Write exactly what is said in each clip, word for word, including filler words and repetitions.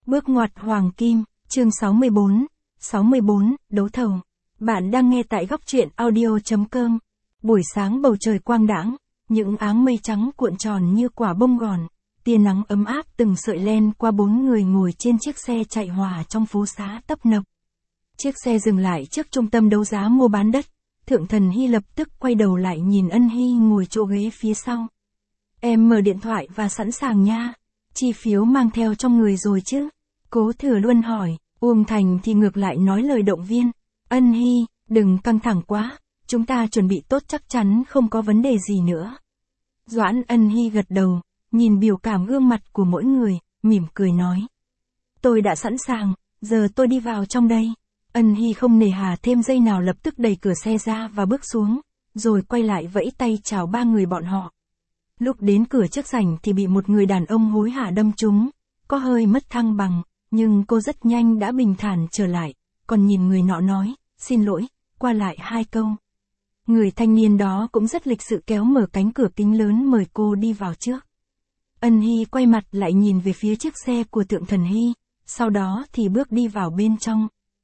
Bước ngoặt hoàng kim, chương sáu mươi bốn, sáu mươi bốn, đấu thầu. Bạn đang nghe tại góc truyện audio.com. Buổi sáng bầu trời quang đãng, những áng mây trắng cuộn tròn như quả bông gòn, tia nắng ấm áp từng sợi len qua bốn người ngồi trên chiếc xe chạy hòa trong phố xá tấp nập. Chiếc xe dừng lại trước trung tâm đấu giá mua bán đất, Thượng Thần Hy lập tức quay đầu lại nhìn Ân Hy ngồi chỗ ghế phía sau. Em mở điện thoại và sẵn sàng nha. Chi phiếu mang theo trong người rồi chứ? Cố Thừa Luân hỏi. Uông Thành thì ngược lại nói lời động viên. Ân Hy, đừng căng thẳng quá, chúng ta chuẩn bị tốt chắc chắn không có vấn đề gì nữa. Doãn Ân Hy gật đầu, nhìn biểu cảm gương mặt của mỗi người, mỉm cười nói. Tôi đã sẵn sàng, giờ tôi đi vào trong đây. Ân Hy không nề hà thêm giây nào lập tức đẩy cửa xe ra và bước xuống, rồi quay lại vẫy tay chào ba người bọn họ. Lúc đến cửa trước sảnh thì bị một người đàn ông hối hả đâm trúng, có hơi mất thăng bằng, nhưng cô rất nhanh đã bình thản trở lại, còn nhìn người nọ nói, xin lỗi, qua lại hai câu. Người thanh niên đó cũng rất lịch sự kéo mở cánh cửa kính lớn mời cô đi vào trước. Ân Hy quay mặt lại nhìn về phía chiếc xe của Thượng Thần Hy, sau đó thì bước đi vào bên trong.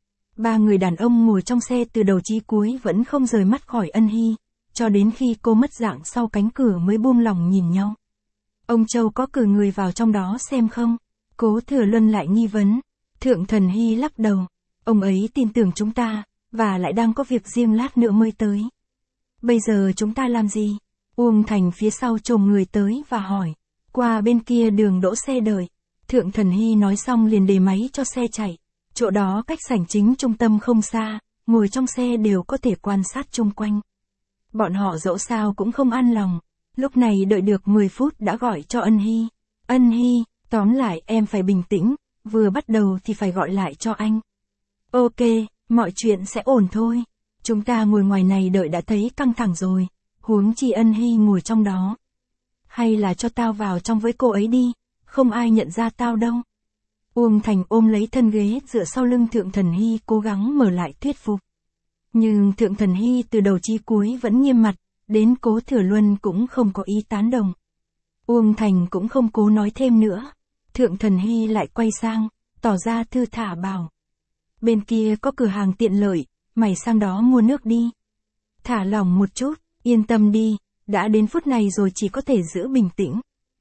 Ba người đàn ông ngồi trong xe từ đầu chí cuối vẫn không rời mắt khỏi Ân Hy, cho đến khi cô mất dạng sau cánh cửa mới buông lòng nhìn nhau. Ông Châu có cử người vào trong đó xem không? Cố Thừa Luân lại nghi vấn. Thượng Thần Hy lắc đầu. Ông ấy tin tưởng chúng ta, và lại đang có việc riêng lát nữa mới tới. Bây giờ chúng ta làm gì? Uông Thành phía sau chồm người tới và hỏi. Qua bên kia đường đỗ xe đợi. Thượng Thần Hy nói xong liền đề máy cho xe chạy. Chỗ đó cách sảnh chính trung tâm không xa, ngồi trong xe đều có thể quan sát chung quanh. Bọn họ dẫu sao cũng không an lòng. Lúc này đợi được mười phút đã gọi cho Ân Hy. Ân Hy, tóm lại em phải bình tĩnh, vừa bắt đầu thì phải gọi lại cho anh. Ok, mọi chuyện sẽ ổn thôi. Chúng ta ngồi ngoài này đợi đã thấy căng thẳng rồi, huống chi Ân Hy ngồi trong đó. Hay là cho tao vào trong với cô ấy đi, không ai nhận ra tao đâu. Uông Thành ôm lấy thân ghế dựa sau lưng Thượng Thần Hy cố gắng mở lại thuyết phục. Nhưng Thượng Thần Hy từ đầu chí cuối vẫn nghiêm mặt, đến Cố Thừa Luân cũng không có ý tán đồng. Uông Thành cũng không cố nói thêm nữa. Thượng Thần Hy lại quay sang, tỏ ra thư thả bảo. Bên kia có cửa hàng tiện lợi, mày sang đó mua nước đi. Thả lỏng một chút, yên tâm đi, đã đến phút này rồi chỉ có thể giữ bình tĩnh.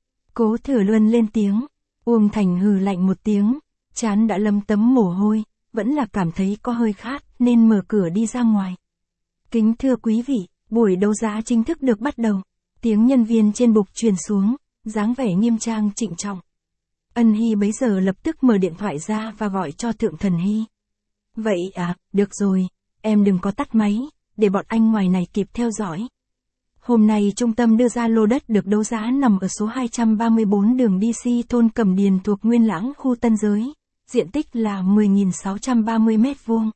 Cố Thừa Luân lên tiếng, Uông Thành hừ lạnh một tiếng, trán đã lấm tấm mồ hôi, vẫn là cảm thấy có hơi khát nên mở cửa đi ra ngoài. Kính thưa quý vị, buổi đấu giá chính thức được bắt đầu. Tiếng nhân viên trên bục truyền xuống, dáng vẻ nghiêm trang trịnh trọng. Ân Hy bấy giờ lập tức mở điện thoại ra và gọi cho Thượng Thần Hy. Vậy à, được rồi, em đừng có tắt máy, để bọn anh ngoài này kịp theo dõi. Hôm nay trung tâm đưa ra lô đất được đấu giá nằm ở số hai trăm ba mươi bốn đường đê xê thôn Cẩm Điền thuộc Nguyên Lãng khu Tân Giới, diện tích là mười nghìn sáu trăm ba mươi mét vuông.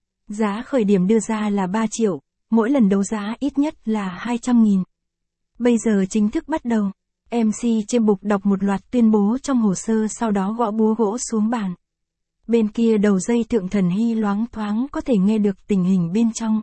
Giá khởi điểm đưa ra là ba triệu, mỗi lần đấu giá ít nhất là hai trăm nghìn. Bây giờ chính thức bắt đầu. em xê trên bục đọc một loạt tuyên bố trong hồ sơ sau đó gõ búa gỗ xuống bàn. Bên kia đầu dây Thượng Thần Hy loáng thoáng có thể nghe được tình hình bên trong.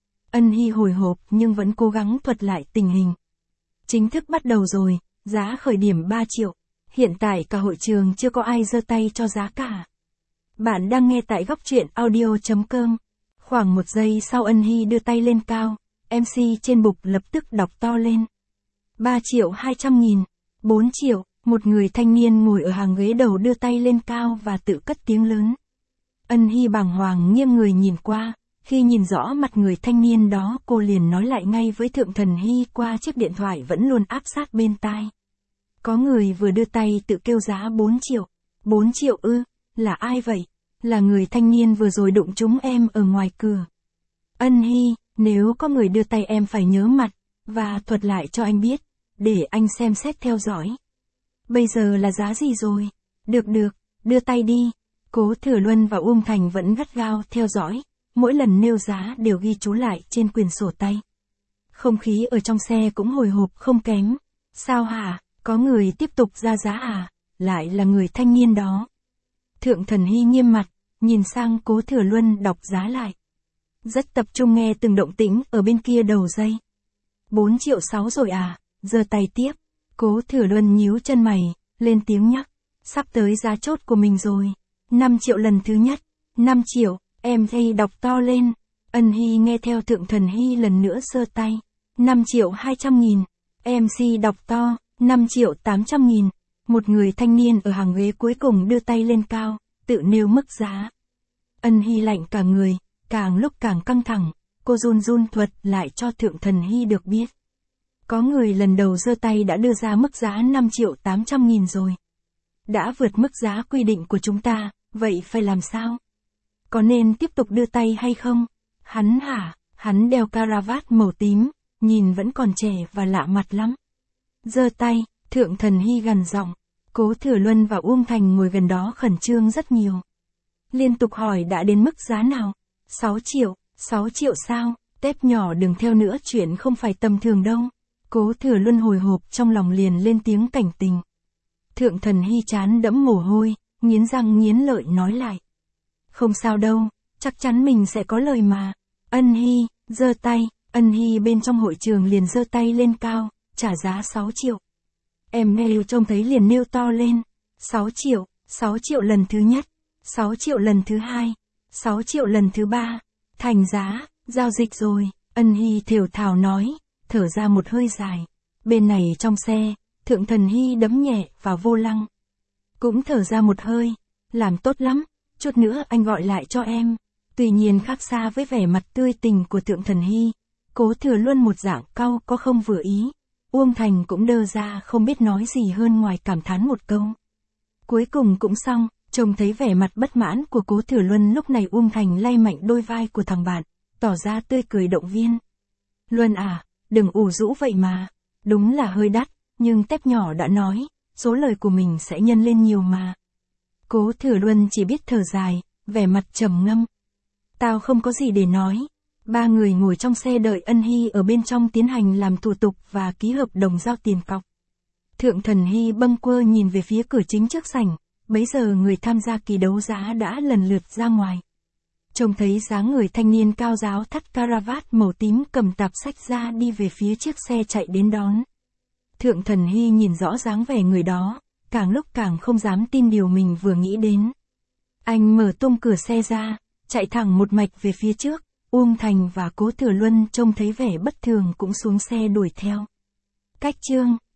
Ân Hy hồi hộp nhưng vẫn cố gắng thuật lại tình hình. Chính thức bắt đầu rồi, giá khởi điểm ba triệu. Hiện tại cả hội trường chưa có ai giơ tay cho giá cả. Bạn đang nghe tại góc truyện audio.com. Khoảng một giây sau Ân Hy đưa tay lên cao, em xê trên bục lập tức đọc to lên. ba triệu hai trăm nghìn, bốn triệu, một người thanh niên ngồi ở hàng ghế đầu đưa tay lên cao và tự cất tiếng lớn. Ân Hy bàng hoàng nghiêng người nhìn qua, khi nhìn rõ mặt người thanh niên đó cô liền nói lại ngay với Thượng Thần Hy qua chiếc điện thoại vẫn luôn áp sát bên tai. Có người vừa đưa tay tự kêu giá bốn triệu. bốn triệu ư, là ai vậy? Là người thanh niên vừa rồi đụng trúng em ở ngoài cửa. Ân Hy, nếu có người đưa tay em phải nhớ mặt, và thuật lại cho anh biết, để anh xem xét theo dõi. Bây giờ là giá gì rồi? Được được, đưa tay đi. Cố Thừa Luân và Uông Thành vẫn gắt gao theo dõi, mỗi lần nêu giá đều ghi chú lại trên quyển sổ tay. Không khí ở trong xe cũng hồi hộp không kém. Sao hả? Có người tiếp tục ra giá à? Lại là người thanh niên đó. Thượng Thần Hy nghiêm mặt, nhìn sang Cố Thừa Luân đọc giá lại. Rất tập trung nghe từng động tĩnh ở bên kia đầu dây. bốn triệu sáu rồi à? Giơ tay tiếp. Cố Thừa Luân nhíu chân mày, lên tiếng nhắc. Sắp tới giá chốt của mình rồi. năm triệu lần thứ nhất. năm triệu, em Hy đọc to lên. Ân Hy nghe theo Thượng Thần Hy lần nữa giơ tay. năm triệu hai trăm nghìn. em xê đọc to. năm triệu tám trăm nghìn. Một người thanh niên ở hàng ghế cuối cùng đưa tay lên cao, tự nêu mức giá. Ân Hy lạnh cả người, càng lúc càng căng thẳng, cô run run thuật lại cho Thượng Thần Hy được biết. Có người lần đầu giơ tay đã đưa ra mức giá năm triệu tám trăm nghìn rồi. Đã vượt mức giá quy định của chúng ta, vậy phải làm sao? Có nên tiếp tục đưa tay hay không? Hắn hả? Hắn đeo caravat màu tím, nhìn vẫn còn trẻ và lạ mặt lắm. Giơ tay, Thượng Thần Hy gằn giọng. Cố Thừa Luân và Uông Thành ngồi gần đó khẩn trương rất nhiều. Liên tục hỏi đã đến mức giá nào? sáu triệu, sáu triệu sao? Tép nhỏ đừng theo nữa, chuyện không phải tầm thường đâu. Cố Thừa Luân hồi hộp trong lòng liền lên tiếng cảnh tình. Thượng Thần Hy chán đẫm mồ hôi, nghiến răng nghiến lợi nói lại. Không sao đâu, chắc chắn mình sẽ có lời mà. Ân Hy, giơ tay, Ân Hy bên trong hội trường liền giơ tay lên cao, trả giá sáu triệu. Em Nêu trông thấy liền nêu to lên. sáu triệu, sáu triệu lần thứ nhất, sáu triệu lần thứ hai, sáu triệu lần thứ ba. Thành giá, giao dịch rồi, Ân Hy thều thào nói, thở ra một hơi dài. Bên này trong xe, Thượng Thần Hy đấm nhẹ vào vô lăng. Cũng thở ra một hơi, làm tốt lắm, chút nữa anh gọi lại cho em. Tuy nhiên khác xa với vẻ mặt tươi tình của Thượng Thần Hy, Cố Thừa Luân một dạng cau có không vừa ý. Uông Thành cũng đơ ra không biết nói gì hơn ngoài cảm thán một câu. Cuối cùng cũng xong, trông thấy vẻ mặt bất mãn của Cố Thừa Luân lúc này Uông Thành lay mạnh đôi vai của thằng bạn, tỏ ra tươi cười động viên. Luân à, đừng ủ rũ vậy mà, đúng là hơi đắt, nhưng tép nhỏ đã nói, số lời của mình sẽ nhân lên nhiều mà. Cố Thừa Luân chỉ biết thở dài, vẻ mặt trầm ngâm. Tao không có gì để nói. Ba người ngồi trong xe đợi Ân Hy ở bên trong tiến hành làm thủ tục và ký hợp đồng giao tiền cọc. Thượng Thần Hy bâng quơ nhìn về phía cửa chính trước sảnh, bấy giờ người tham gia kỳ đấu giá đã lần lượt ra ngoài. Trông thấy dáng người thanh niên cao ráo thắt caravat màu tím cầm tạp sách ra đi về phía chiếc xe chạy đến đón. Thượng Thần Hy nhìn rõ dáng vẻ người đó, càng lúc càng không dám tin điều mình vừa nghĩ đến. Anh mở tung cửa xe ra, chạy thẳng một mạch về phía trước. Uông Thành và Cố Thừa Luân trông thấy vẻ bất thường cũng xuống xe đuổi theo. Cách chương